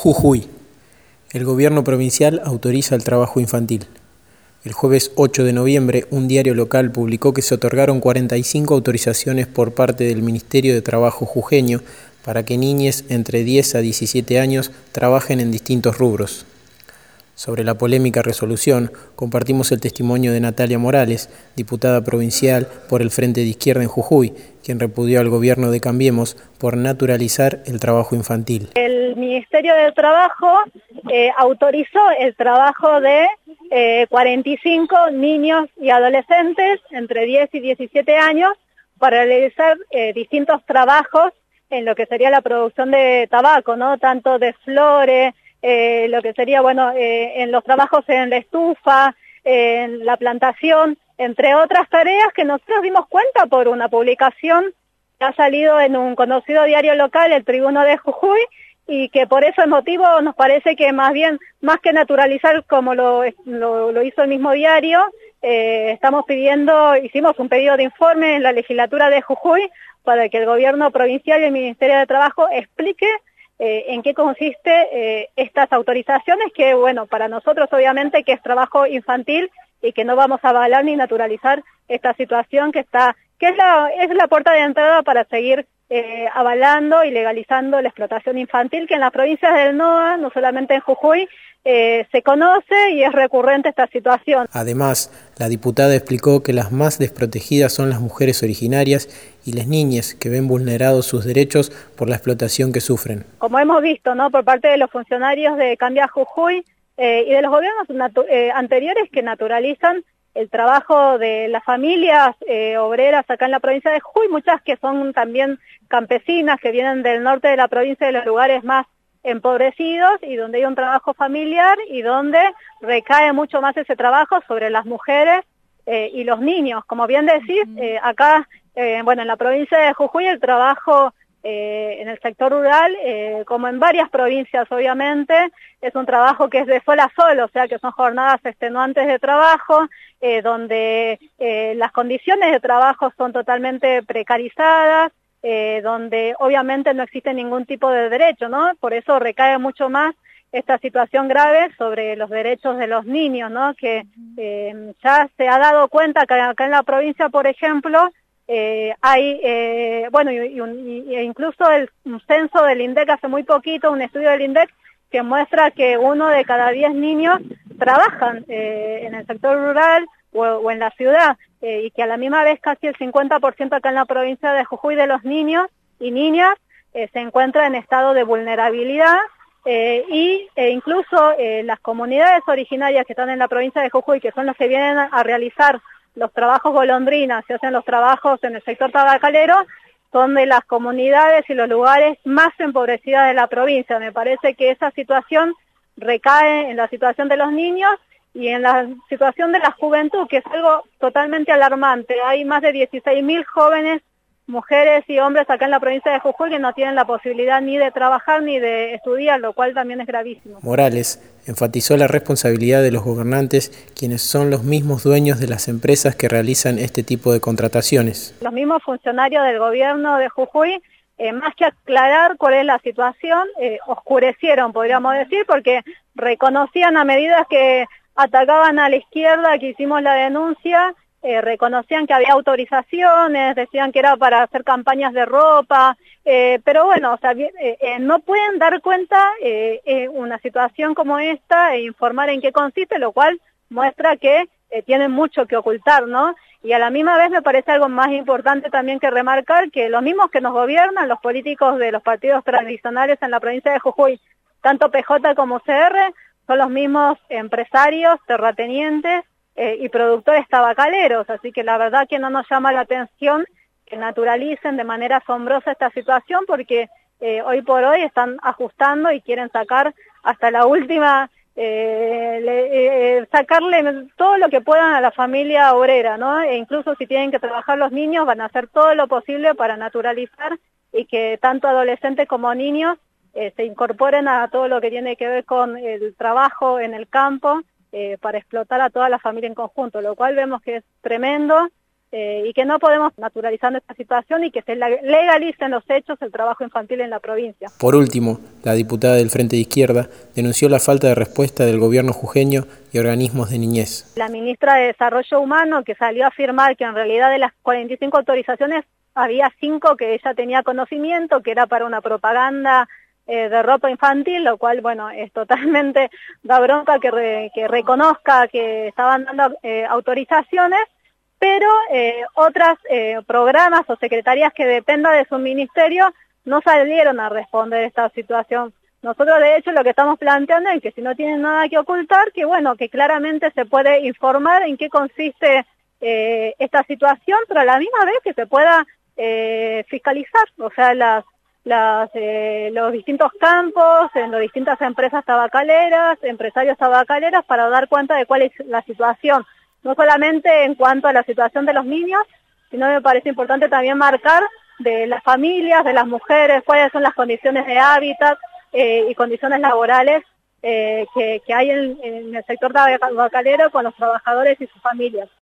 Jujuy. El gobierno provincial autoriza el trabajo infantil. El jueves 8 de noviembre, un diario local publicó que se otorgaron 45 autorizaciones por parte del Ministerio de Trabajo jujeño para que niñes entre 10 a 17 años trabajen en distintos rubros. Sobre la polémica resolución, compartimos el testimonio de Natalia Morales, diputada provincial por el Frente de Izquierda en Jujuy, quien repudió al gobierno de Cambiemos por naturalizar el trabajo infantil. El Ministerio del Trabajo autorizó el trabajo de 45 niños y adolescentes entre 10 y 17 años para realizar distintos trabajos en lo que sería la producción de tabaco, ¿no? Tanto de flores, lo que sería, en los trabajos en la estufa, en la plantación, entre otras tareas que nosotros dimos cuenta por una publicación que ha salido en un conocido diario local, el Tribuno de Jujuy, y que por ese motivo nos parece que más que naturalizar como lo hizo el mismo diario, hicimos un pedido de informe en la legislatura de Jujuy para que el gobierno provincial y el Ministerio de Trabajo explique en qué consiste estas autorizaciones, que para nosotros obviamente que es trabajo infantil y que no vamos a avalar ni naturalizar esta situación que es la puerta de entrada para seguir avalando y legalizando la explotación infantil, que en las provincias del NOA, no solamente en Jujuy, se conoce y es recurrente esta situación. Además, la diputada explicó que las más desprotegidas son las mujeres originarias y las niñas que ven vulnerados sus derechos por la explotación que sufren. Como hemos visto, ¿no?, por parte de los funcionarios de Cambia Jujuy y de los gobiernos anteriores que naturalizan el trabajo de las familias obreras acá en la provincia de Jujuy, muchas que son también campesinas, que vienen del norte de la provincia, de los lugares más empobrecidos y donde hay un trabajo familiar y donde recae mucho más ese trabajo sobre las mujeres y los niños. Como bien decís, acá, en la provincia de Jujuy el trabajo en el sector rural, como en varias provincias obviamente, es un trabajo que es de sol a sol, o sea que son jornadas extenuantes de trabajo, donde las condiciones de trabajo son totalmente precarizadas, donde obviamente no existe ningún tipo de derecho, ¿no? Por eso recae mucho más esta situación grave sobre los derechos de los niños, ¿no? Que ya se ha dado cuenta que acá en la provincia, por ejemplo, hay, incluso un censo del INDEC hace muy poquito, un estudio del INDEC que muestra que 1 de cada 10 niños trabajan en el sector rural o en la ciudad, y que a la misma vez casi el 50% acá en la provincia de Jujuy de los niños y niñas se encuentra en estado de vulnerabilidad, incluso las comunidades originarias que están en la provincia de Jujuy, que son los que vienen a realizar los trabajos golondrinas, se hacen los trabajos en el sector tabacalero, son de las comunidades y los lugares más empobrecidas de la provincia. Me parece que esa situación recae en la situación de los niños y en la situación de la juventud, que es algo totalmente alarmante. Hay más de 16.000 jóvenes, mujeres y hombres acá en la provincia de Jujuy que no tienen la posibilidad ni de trabajar ni de estudiar, lo cual también es gravísimo. Morales enfatizó la responsabilidad de los gobernantes, quienes son los mismos dueños de las empresas que realizan este tipo de contrataciones. Los mismos funcionarios del gobierno de Jujuy, más que aclarar cuál es la situación, oscurecieron, podríamos decir, porque reconocían a medida que atacaban a la izquierda, que hicimos la denuncia, reconocían que había autorizaciones, decían que era para hacer campañas de ropa, pero no pueden dar cuenta una situación como esta e informar en qué consiste, lo cual muestra que tienen mucho que ocultar, ¿no? Y a la misma vez me parece algo más importante también que remarcar que los mismos que nos gobiernan, los políticos de los partidos tradicionales en la provincia de Jujuy, tanto PJ como CR, son los mismos empresarios, terratenientes y productores tabacaleros, así que la verdad que no nos llama la atención que naturalicen de manera asombrosa esta situación, porque hoy por hoy están ajustando y quieren sacar hasta la última, sacarle todo lo que puedan a la familia obrera, ¿no? E incluso si tienen que trabajar los niños, van a hacer todo lo posible para naturalizar y que tanto adolescentes como niños se incorporen a todo lo que tiene que ver con el trabajo en el campo, para explotar a toda la familia en conjunto, lo cual vemos que es tremendo y que no podemos naturalizar esta situación y que se legalicen los hechos del trabajo infantil en la provincia. Por último, la diputada del Frente de Izquierda denunció la falta de respuesta del gobierno jujeño y organismos de niñez. La ministra de Desarrollo Humano, que salió a afirmar que en realidad de las 45 autorizaciones había 5 que ella tenía conocimiento, que era para una propaganda de ropa infantil, lo cual, bueno, es totalmente da bronca que reconozca que estaban dando autorizaciones, pero otras programas o secretarías que dependan de su ministerio no salieron a responder esta situación. Nosotros, de hecho, lo que estamos planteando es que si no tienen nada que ocultar, que bueno, que claramente se puede informar en qué consiste esta situación, pero a la misma vez que se pueda fiscalizar, o sea, los distintos campos, en las distintas empresas tabacaleras, empresarios tabacaleros, para dar cuenta de cuál es la situación, no solamente en cuanto a la situación de los niños, sino me parece importante también marcar de las familias, de las mujeres, cuáles son las condiciones de hábitat y condiciones laborales que hay en el sector tabacalero con los trabajadores y sus familias.